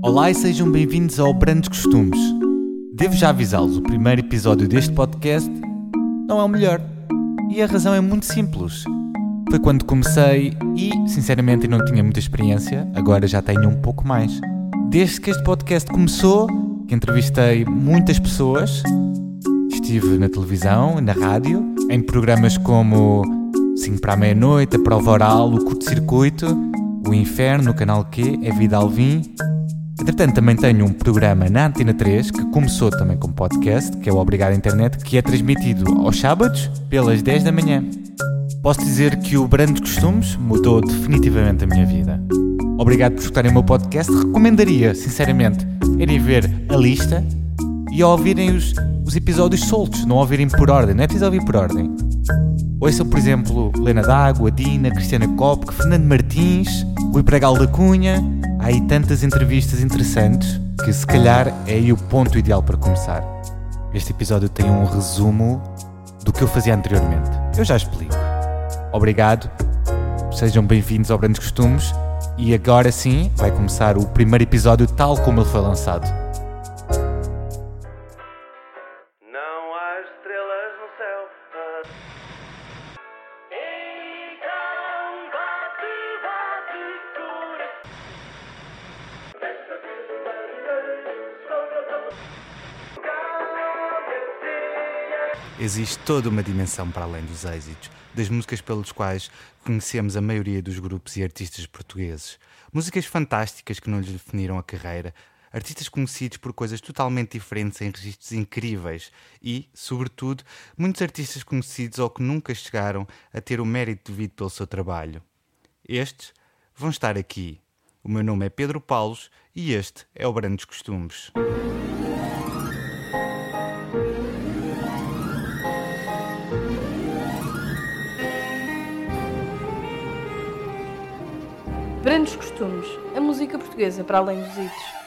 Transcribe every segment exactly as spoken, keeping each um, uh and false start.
Olá e sejam bem-vindos ao Brandos Costumes. Devo já avisá-los, o primeiro episódio deste podcast não é o melhor. E a razão é muito simples. Foi quando comecei e, sinceramente, não tinha muita experiência, agora já tenho um pouco mais. Desde que este podcast começou, que entrevistei muitas pessoas, estive na televisão, na rádio, em programas como cinco para a meia-noite, a Prova Oral, o Curto-Circuito, o Inferno, o Canal Q, a Vida Alvim. Entretanto, também tenho um programa na Antena três, que começou também como podcast, que é o Obrigado Internet, que é transmitido aos sábados, pelas dez da manhã. Posso dizer que o Brandos Costumes mudou definitivamente a minha vida. Obrigado por escutarem o meu podcast. Recomendaria, sinceramente, irem ver a lista e a ouvirem os, os episódios soltos, não ouvirem por ordem. Não é preciso ouvir por ordem. Ouçam, por exemplo, Lena D'Água, Dina, Cristiana Copque, Fernando Martins, Rui Pregal da Cunha. Há aí tantas entrevistas interessantes que, se calhar, é aí o ponto ideal para começar. Este episódio tem um resumo do que eu fazia anteriormente. Eu já explico. Obrigado, sejam bem-vindos ao Brandos Costumes e agora sim vai começar o primeiro episódio tal como ele foi lançado. Não há estrelas no céu. Então bate, bate, Existe toda uma dimensão para além dos êxitos, das músicas pelos quais conhecemos a maioria dos grupos e artistas portugueses. Músicas fantásticas que não lhes definiram a carreira, artistas conhecidos por coisas totalmente diferentes em registros incríveis e, sobretudo, muitos artistas conhecidos ou que nunca chegaram a ter o mérito devido pelo seu trabalho. Estes vão estar aqui. O meu nome é Pedro Paulos e este é o Brandos Costumes. Brandos Costumes, a música portuguesa para além dos hits.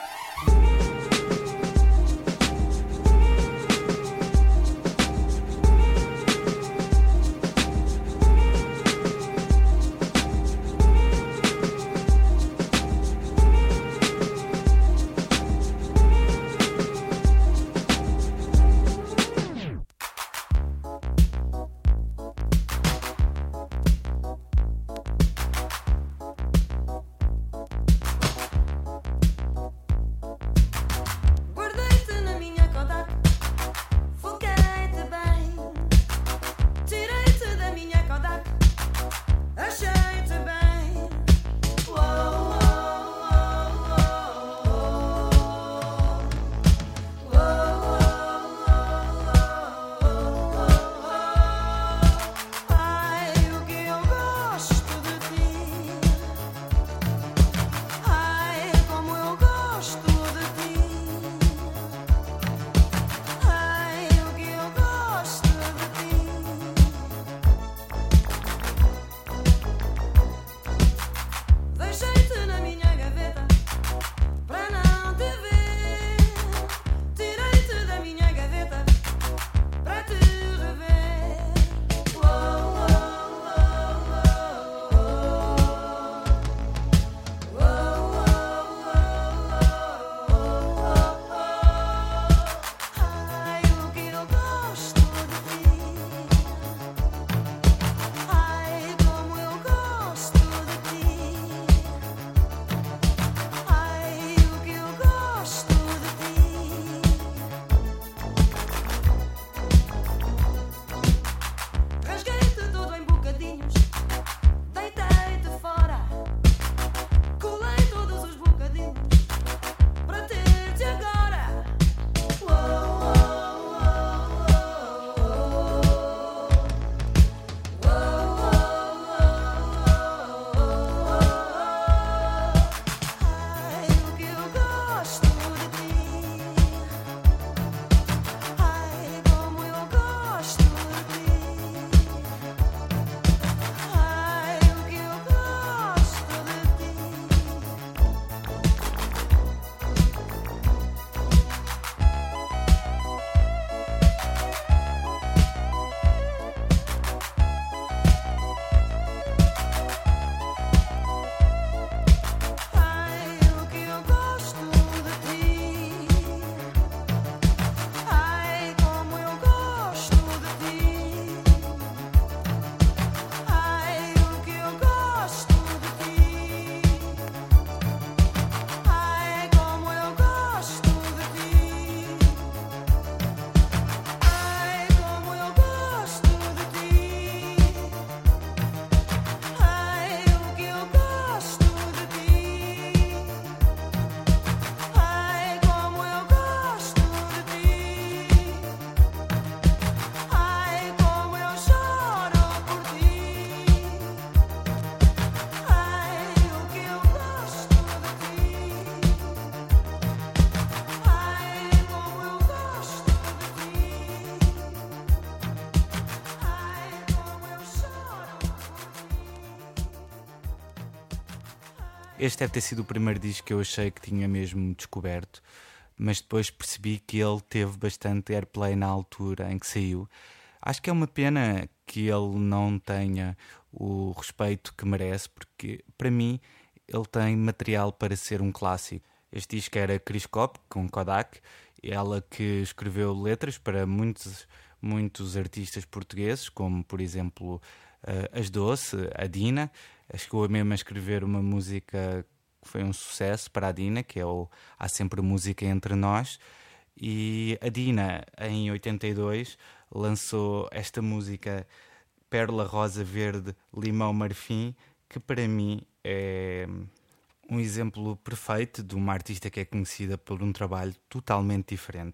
Este deve ter sido o primeiro disco que eu achei que tinha mesmo descoberto, mas depois percebi que ele teve bastante airplay na altura em que saiu. Acho que é uma pena que ele não tenha o respeito que merece, porque para mim ele tem material para ser um clássico. Este disco era Chris Cop, com Kodak, ela que escreveu letras para muitos, muitos artistas portugueses, como por exemplo uh, As Doce, a Dina. Chegou mesmo a escrever uma música que foi um sucesso para a Dina, que é o Há Sempre Música Entre Nós. E a Dina, em oitenta e dois, lançou esta música Pérola Rosa Verde Limão Marfim, que para mim é um exemplo perfeito de uma artista que é conhecida por um trabalho totalmente diferente.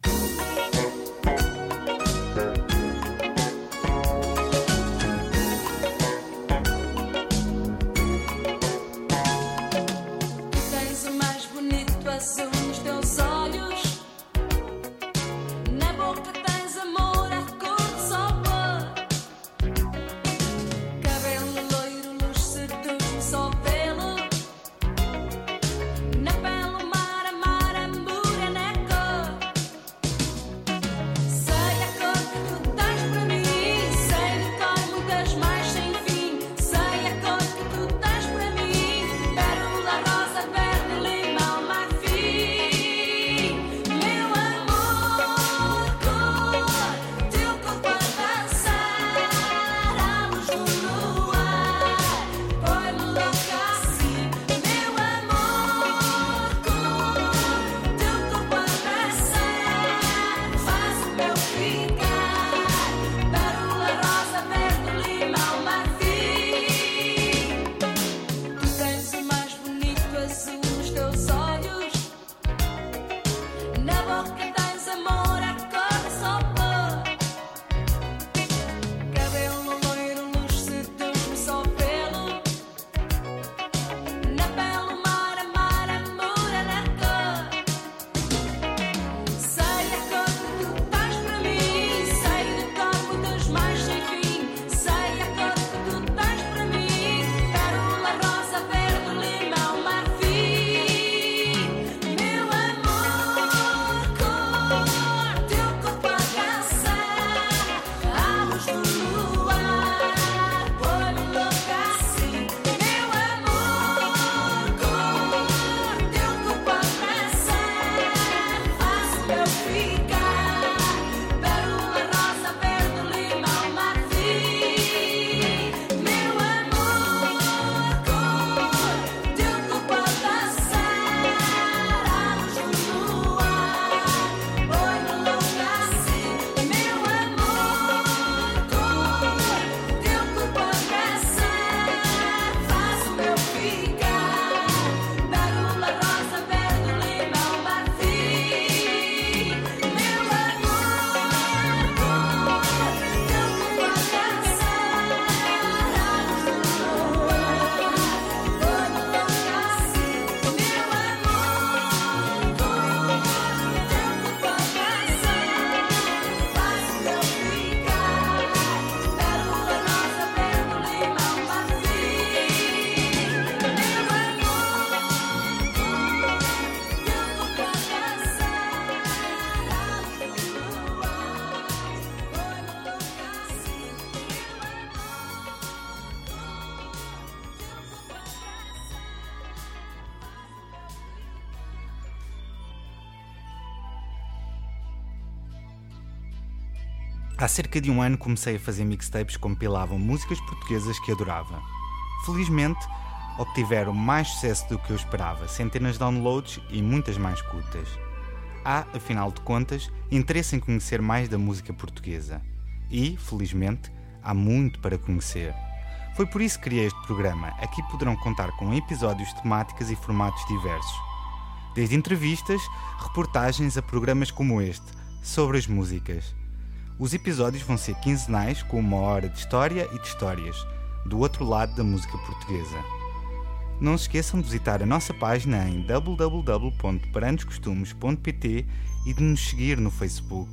Há cerca de um ano comecei a fazer mixtapes que compilavam músicas portuguesas que adorava. Felizmente, obtiveram mais sucesso do que eu esperava, centenas de downloads e muitas mais escutas. Há, afinal de contas, interesse em conhecer mais da música portuguesa. E, felizmente, há muito para conhecer. Foi por isso que criei este programa. Aqui poderão contar com episódios, temáticas e formatos diversos. Desde entrevistas, reportagens a programas como este, sobre as músicas. Os episódios vão ser quinzenais, com uma hora de história e de histórias, do outro lado da música portuguesa. Não se esqueçam de visitar a nossa página em w w w ponto paranhos costumes ponto p t e de nos seguir no Facebook.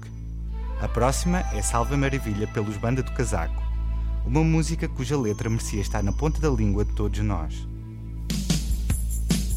A próxima é Salve a Maravilha pelos Banda do Casaco, uma música cuja letra merecia estar na ponta da língua de todos nós.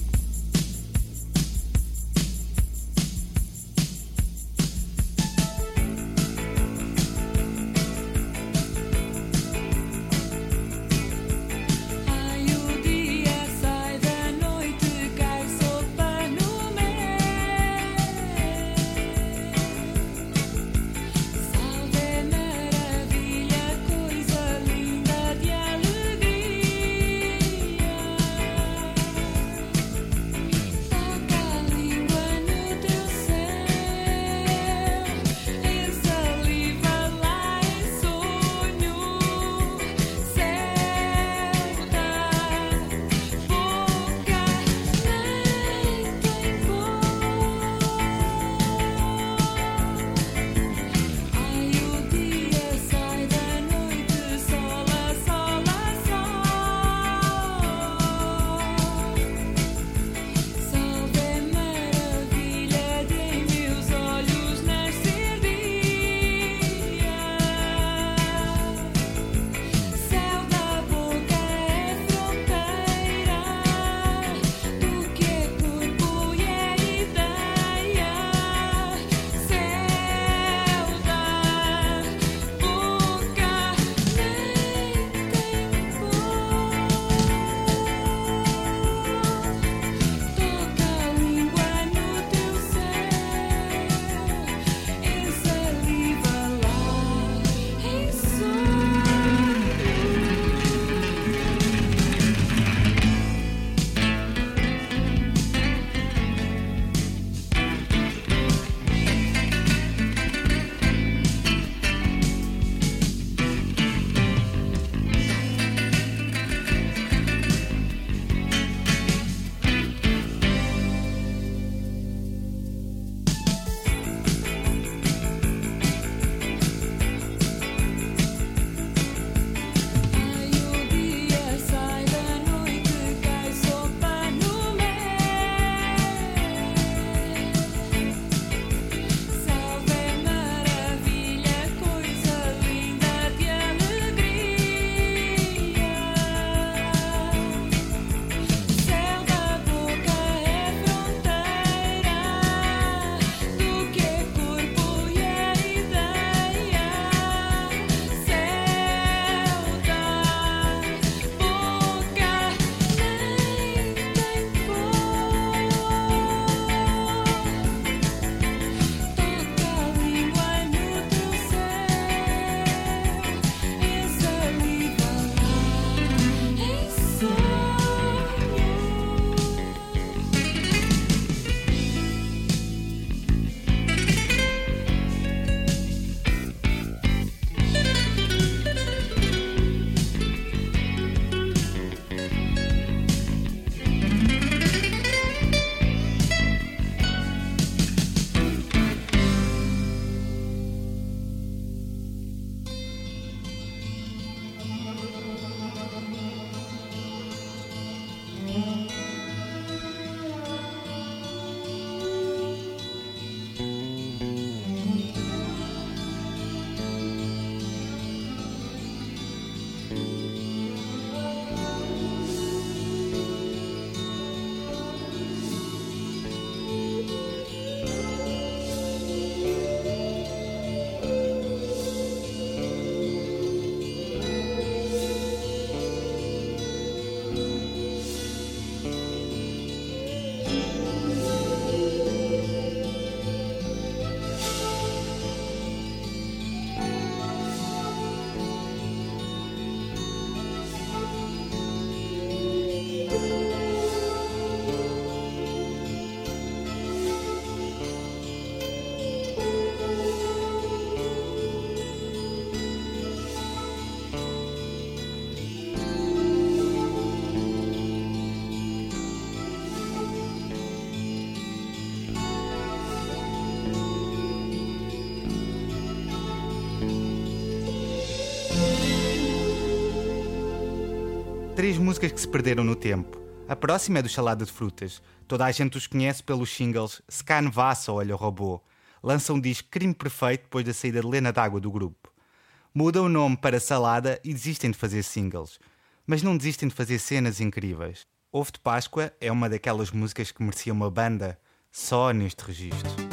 Três músicas que se perderam no tempo. A próxima é do Salada de Frutas. Toda a gente os conhece pelos singles Scan Vassa ou Olha o Robô. Lançam um disco Crime Perfeito depois da saída de Lena D'Água do grupo. Mudam o nome para Salada e desistem de fazer singles. Mas não desistem de fazer cenas incríveis. Ovo de Páscoa é uma daquelas músicas que merecia uma banda só neste registro.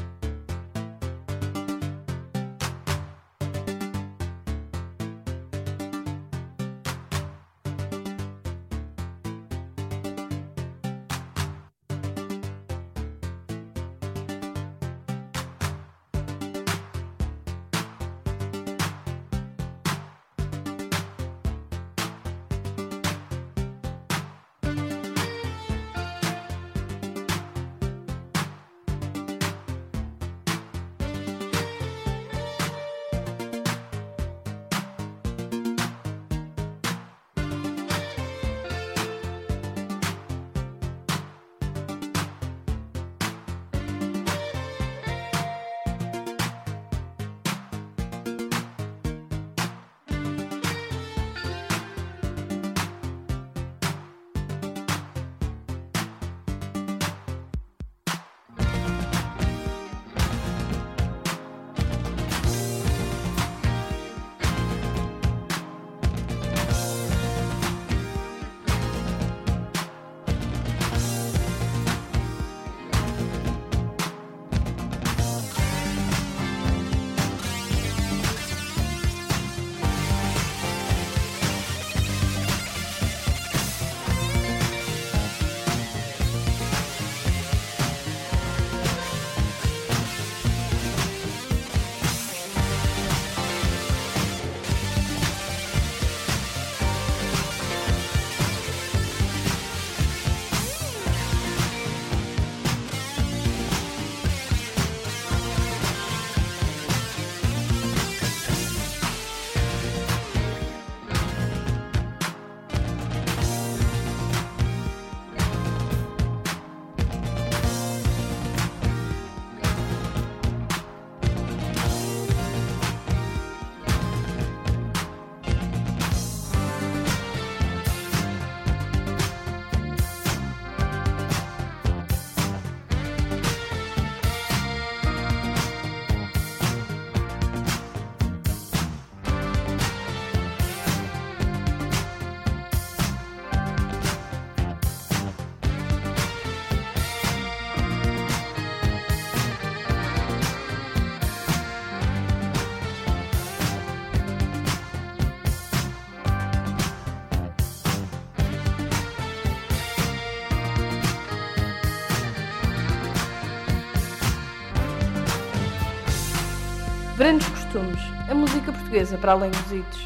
Grandes Costumes, a música portuguesa para além dos hitos.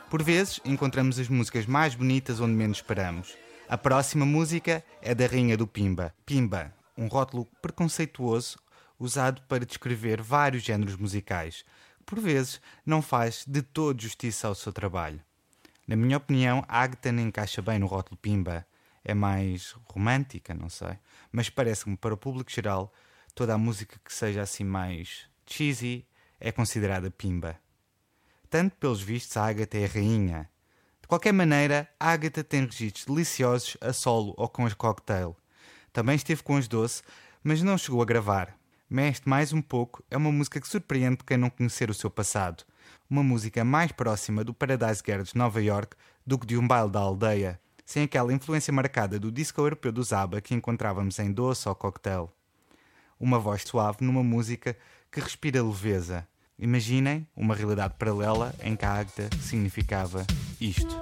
Por vezes, encontramos as músicas mais bonitas onde menos esperamos. A próxima música é da rainha do Pimba. Pimba, um rótulo preconceituoso usado para descrever vários géneros musicais, que por vezes não faz de todo justiça ao seu trabalho. Na minha opinião, a Ágata nem encaixa bem no rótulo Pimba. É mais romântica, não sei. Mas parece-me, para o público geral, toda a música que seja assim mais cheesy é considerada Pimba. Tanto pelos vistos, a Ágata é a rainha. De qualquer maneira, a Ágata tem registros deliciosos a solo ou com as cocktail. Também esteve com as Doce, mas não chegou a gravar. Mestre mais um pouco é uma música que surpreende quem não conhecer o seu passado. Uma música mais próxima do Paradise Girl de Nova York do que de um baile da aldeia, sem aquela influência marcada do disco europeu do ABBA que encontrávamos em Doce ou Cocktail. Uma voz suave numa música que respira leveza. Imaginem uma realidade paralela em que a Ágata significava isto.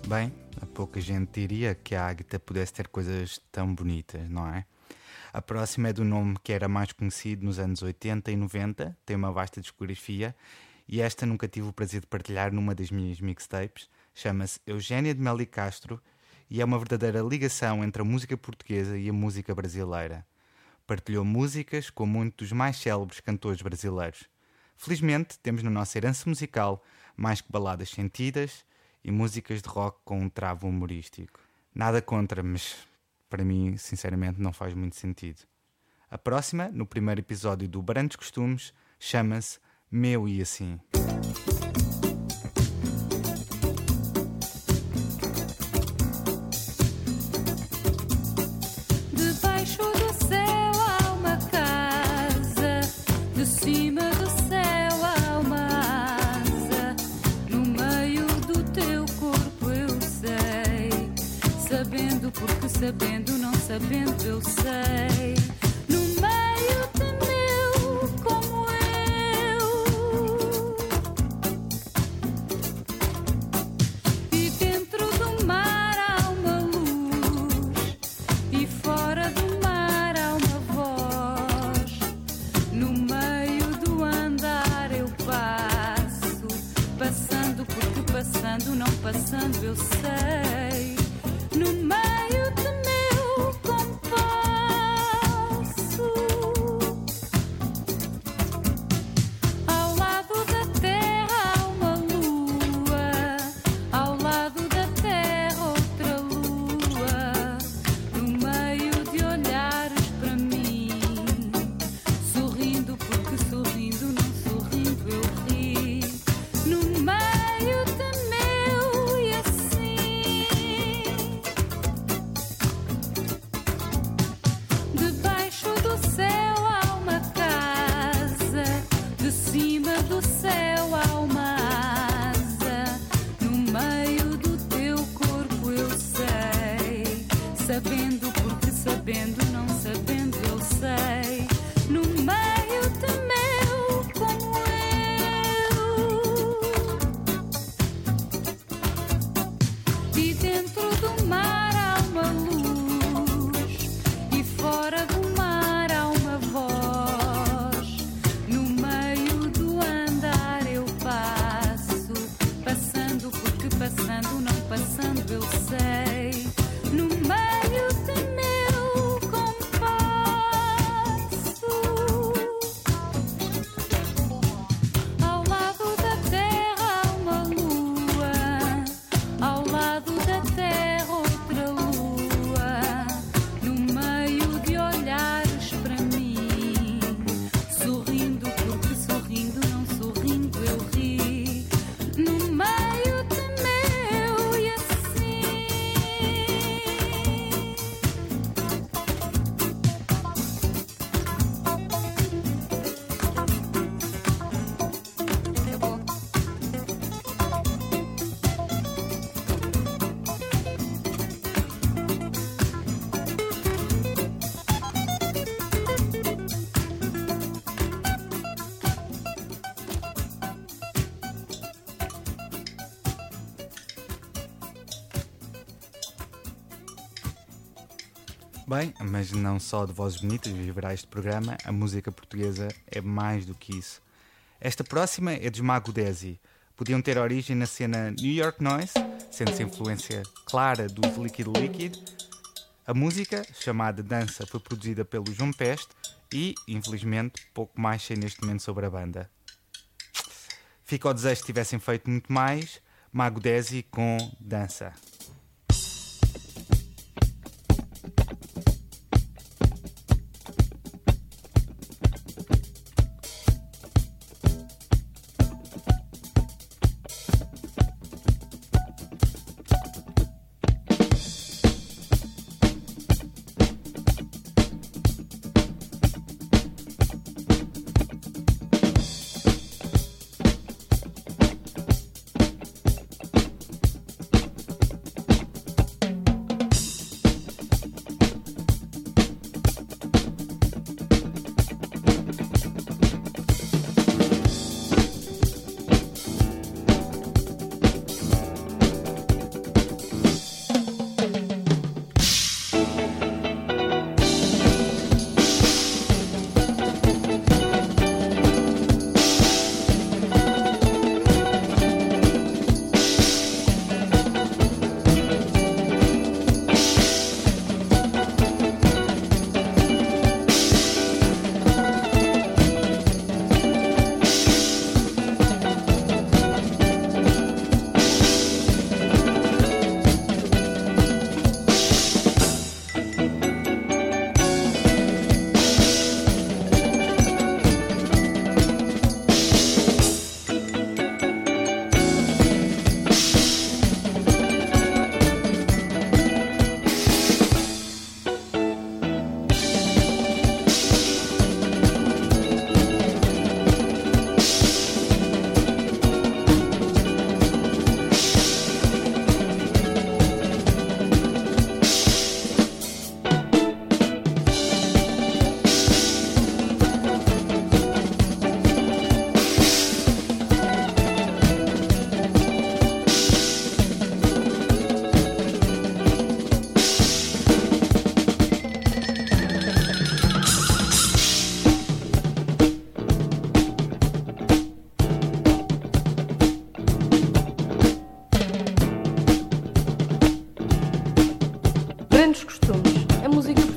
Bem, a pouca gente diria que a Ágata pudesse ter coisas tão bonitas, não é? A próxima é do nome que era mais conhecido nos anos oitenta e noventa, tem uma vasta discografia e esta nunca tive o prazer de partilhar numa das minhas mixtapes. Chama-se Eugénia de Melo e Castro e é uma verdadeira ligação entre a música portuguesa e a música brasileira. Partilhou músicas com muitos dos mais célebres cantores brasileiros. Felizmente, temos na nossa herança musical mais que baladas sentidas e músicas de rock com um travo humorístico. Nada contra, mas para mim, sinceramente, não faz muito sentido. A próxima, no primeiro episódio do Brandos Costumes, chama-se Meu e Assim. Debaixo do céu há uma casa, de cima do céu há uma asa, no meio do teu corpo eu sei, sabendo porque sabendo, não sabendo eu sei, no meio de meu como eu, e dentro do mar há uma luz, e fora do mar há uma voz, no meio do andar eu passo, passando porque passando, não passando eu sei, no meio de meu compasso, ao lado da terra há uma lua, ao lado da terra outra lua, no meio de olhares para mim, sorrindo porque sorrindo, não sorrindo eu ri, no meio de meu e assim, debaixo do céu há uma casa, de cima do céu há uma asa, no meio do teu corpo eu sei, sabendo porque sabendo, não sabendo eu sei, no meio de meu como eu, e dentro do mar há uma luz, e fora do mar há uma voz, no meio do andar eu passo, passando porque passando, não passando eu sei, no meio de meu compasso, ao lado da terra há uma lua, ao lado da terra outra lua, no meio de olhares para mim, sorrindo porque sorrindo, não sorrindo eu ri, no meio de meu e assim, Bem, mas não só de vozes bonitas viverá este programa, a música portuguesa é mais do que isso. Esta próxima é dos Mago Desi. Podiam ter origem na cena New York Noise, sendo-se influência clara dos Liquid Liquid. A música, chamada Dança, foi produzida pelo João Peste e, infelizmente, pouco mais sei neste momento sobre a banda. Fica ao desejo que tivessem feito muito mais. Mago Desi com Dança.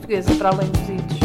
portuguesa para além dos idos.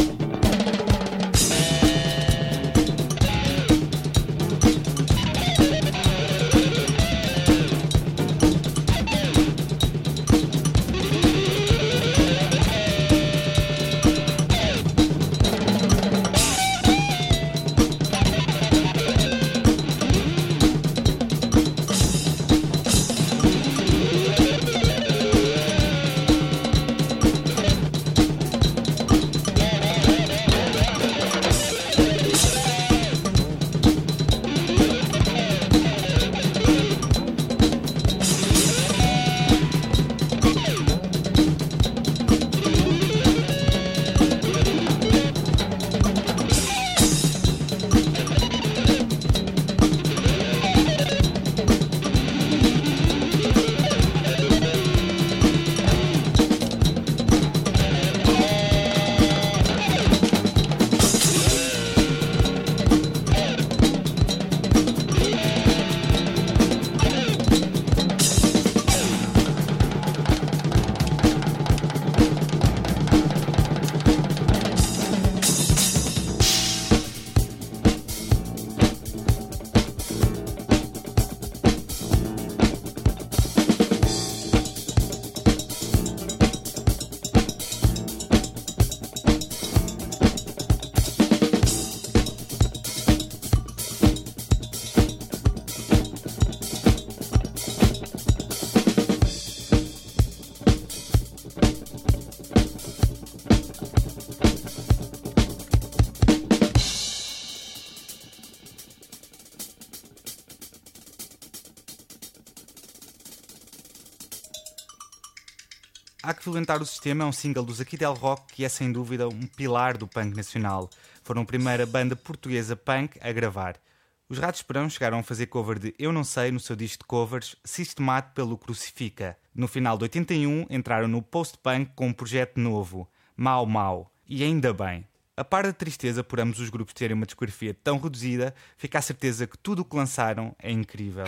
Há que Violentar o Sistema é um single dos Aqui Del Rock que é sem dúvida um pilar do punk nacional. Foram a primeira banda portuguesa punk a gravar. Os Ratos de Porão chegaram a fazer cover de Eu Não Sei no seu disco de covers Sistemado pelo Crucifica. No final de oitenta e um entraram no post-punk com um projeto novo, Mau Mau, e ainda bem. A par da tristeza por ambos os grupos terem uma discografia tão reduzida, fica a certeza que tudo o que lançaram é incrível.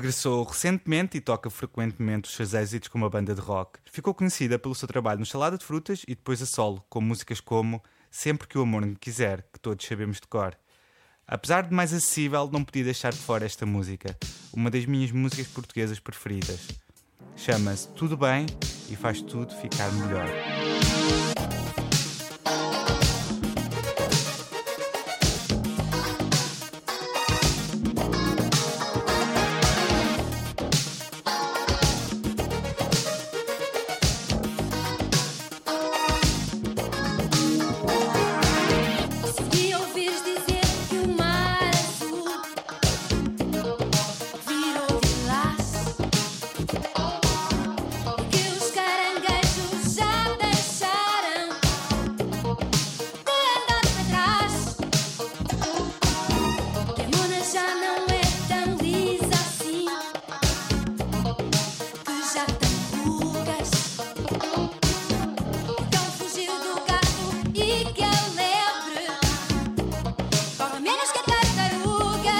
Regressou recentemente e toca frequentemente os seus êxitos com uma banda de rock. Ficou conhecida pelo seu trabalho no Salada de Frutas e depois a solo, com músicas como Sempre que o Amor Me Quiser, que todos sabemos de cor. Apesar de mais acessível, não podia deixar de fora esta música, uma das minhas músicas portuguesas preferidas. Chama-se Tudo Bem e faz tudo ficar melhor. Se ouvires dizer que o mar azul virou de laço, que os caranguejos já deixaram de andar para trás, que a mona já não é tão lisa assim, que já tem rugas, que o cão fugiu do gato e que a lebre corre menos que a tartaruga.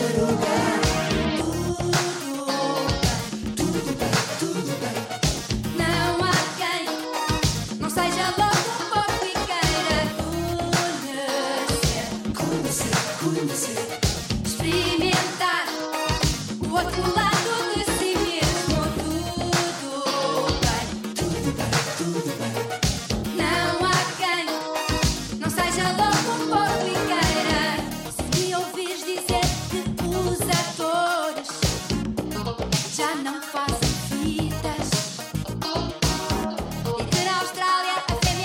Tudo bem, tudo bem. Não há quem não seja louco por e queira conhecer, conhecer, conhecer, experimentar o outro lado de si mesmo. Tudo bem, tudo bem, tudo bem. Não há quem não seja louco por e queira. Se ouvires dizer que os atores já não fazem fitas e que na Austrália a fêmea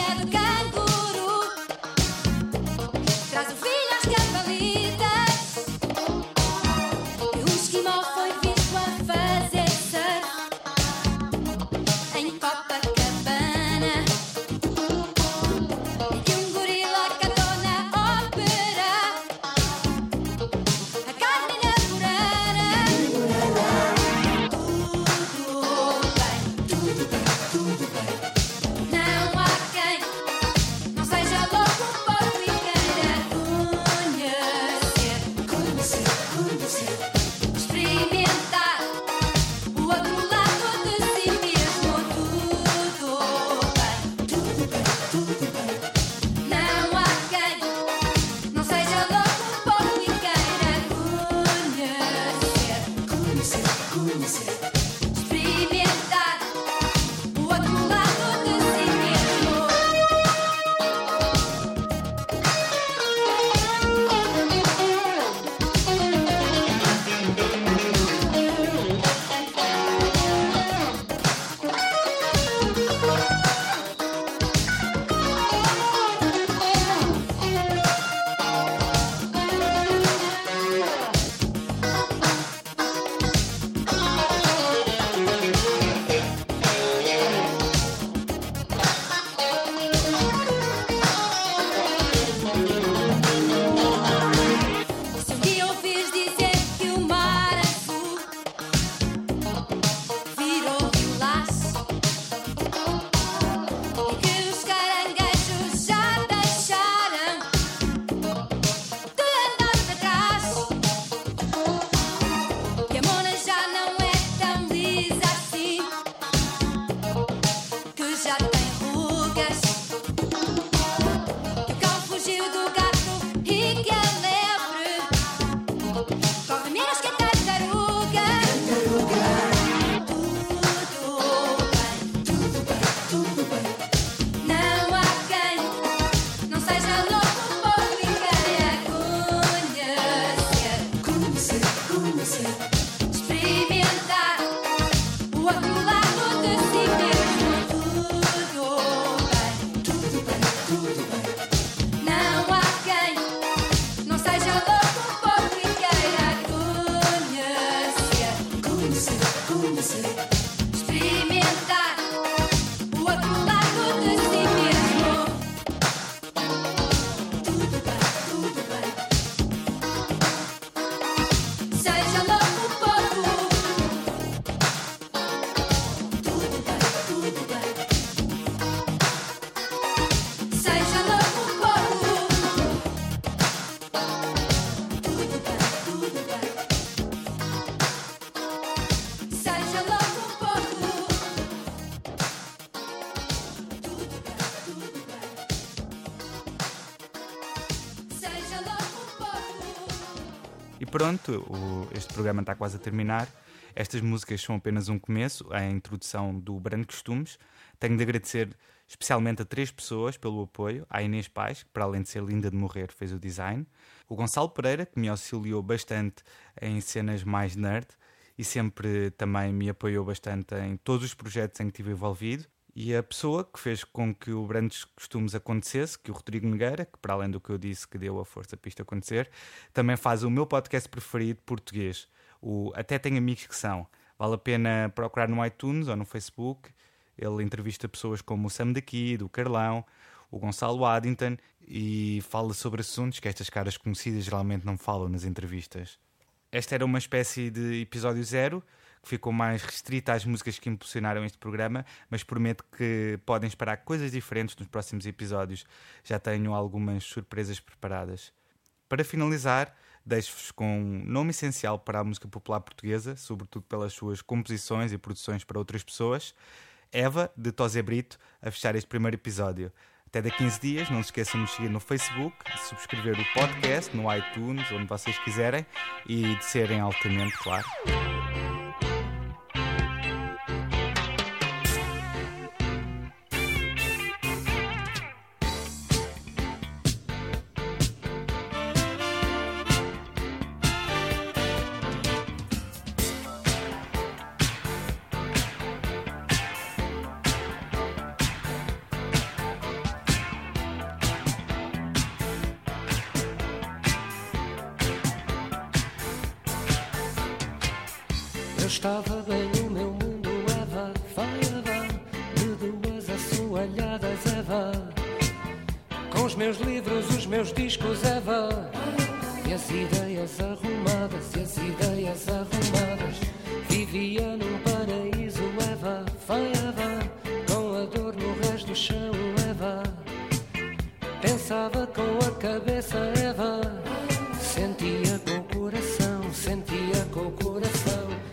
E pronto, o, este programa está quase a terminar. Estas músicas são apenas um começo, a introdução do Brando Costumes. Tenho de agradecer especialmente a três pessoas pelo apoio. A Inês Pais, que para além de ser linda de morrer, fez o design. O Gonçalo Pereira, que me auxiliou bastante em cenas mais nerd e sempre também me apoiou bastante em todos os projetos em que estive envolvido. E a pessoa que fez com que o Brandos Costumes acontecesse, que o Rodrigo Nogueira, que para além do que eu disse que deu a força para isto acontecer, também faz o meu podcast preferido português, o Até Tenho Amigos Que São. Vale a pena procurar no iTunes ou no Facebook. Ele entrevista pessoas como o Sam daqui, do Carlão, o Gonçalo Addington e fala sobre assuntos que estas caras conhecidas geralmente não falam nas entrevistas. Esta era uma espécie de episódio zero, que ficou mais restrita às músicas que impulsionaram este programa, mas prometo que podem esperar coisas diferentes nos próximos episódios. Já tenho algumas surpresas preparadas. Para finalizar, deixo-vos com um nome essencial para a música popular portuguesa, sobretudo pelas suas composições e produções para outras pessoas. Eva, de Tosé Brito, a fechar este primeiro episódio. Até daqui a quinze dias, não se esqueçam de seguir no Facebook, de subscrever o podcast no iTunes, onde vocês quiserem, e de serem altamente, claro. Eu estava bem no meu mundo, Eva, vai Eva, de duas assoalhadas, Eva, com os meus livros, os meus discos, Eva, e as ideias arrumadas, e as ideias arrumadas. Vivia num paraíso, Eva, vai Eva, com a dor no resto do chão, Eva, pensava com a cabeça, Eva, sentia com o coração, sentia com o coração.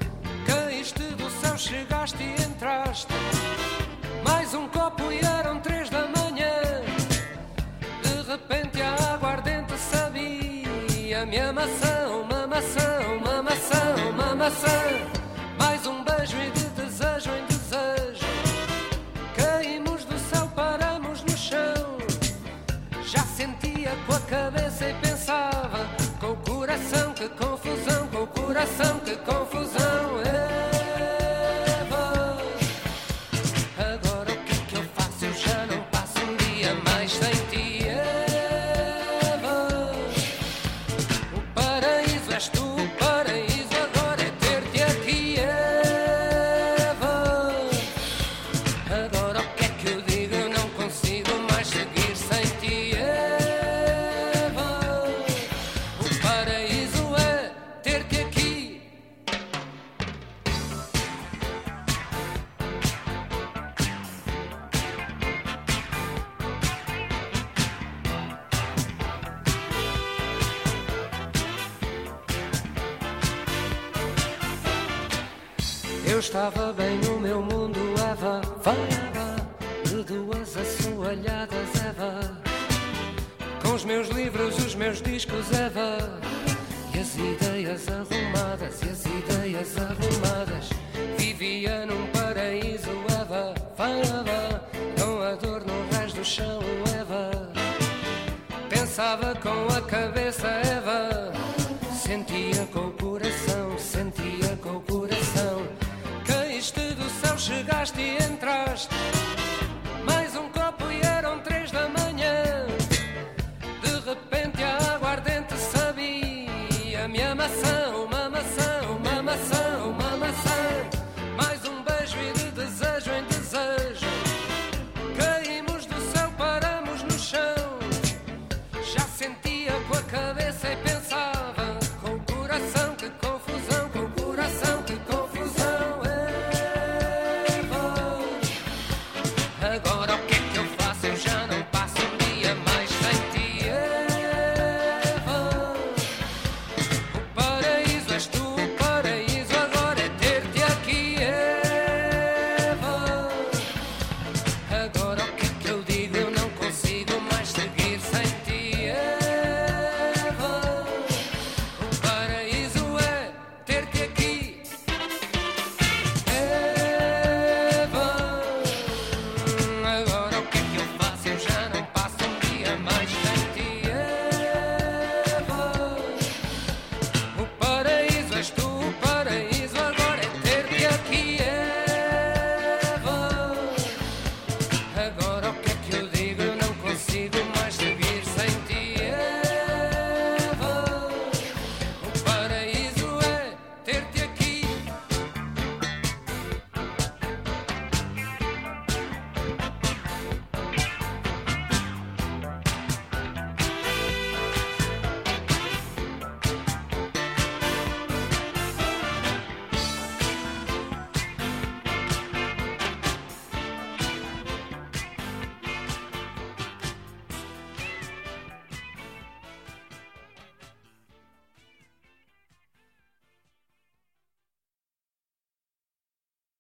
Chegaste e entraste, mais um copo e eram três da manhã. De repente a aguardente sabia-me a maçã, uma maçã, uma maçã, uma maçã. Mais um beijo e de desejo em desejo, caímos do céu, paramos no chão. Já sentia com a cabeça e pensava com o coração, que confusão, com o coração, que confusão. É. Eu estava bem no meu mundo, Eva, vai Eva, de duas assoalhadas, Eva, com os meus livros, os meus discos, Eva, e as ideias arrumadas, e as ideias arrumadas. Vivia num paraíso, Eva, vai Eva, com a dor no resto do chão, Eva, pensava com a cabeça, Eva, sentia com o coração, sentia com o coração. Do céu chegaste e entraste,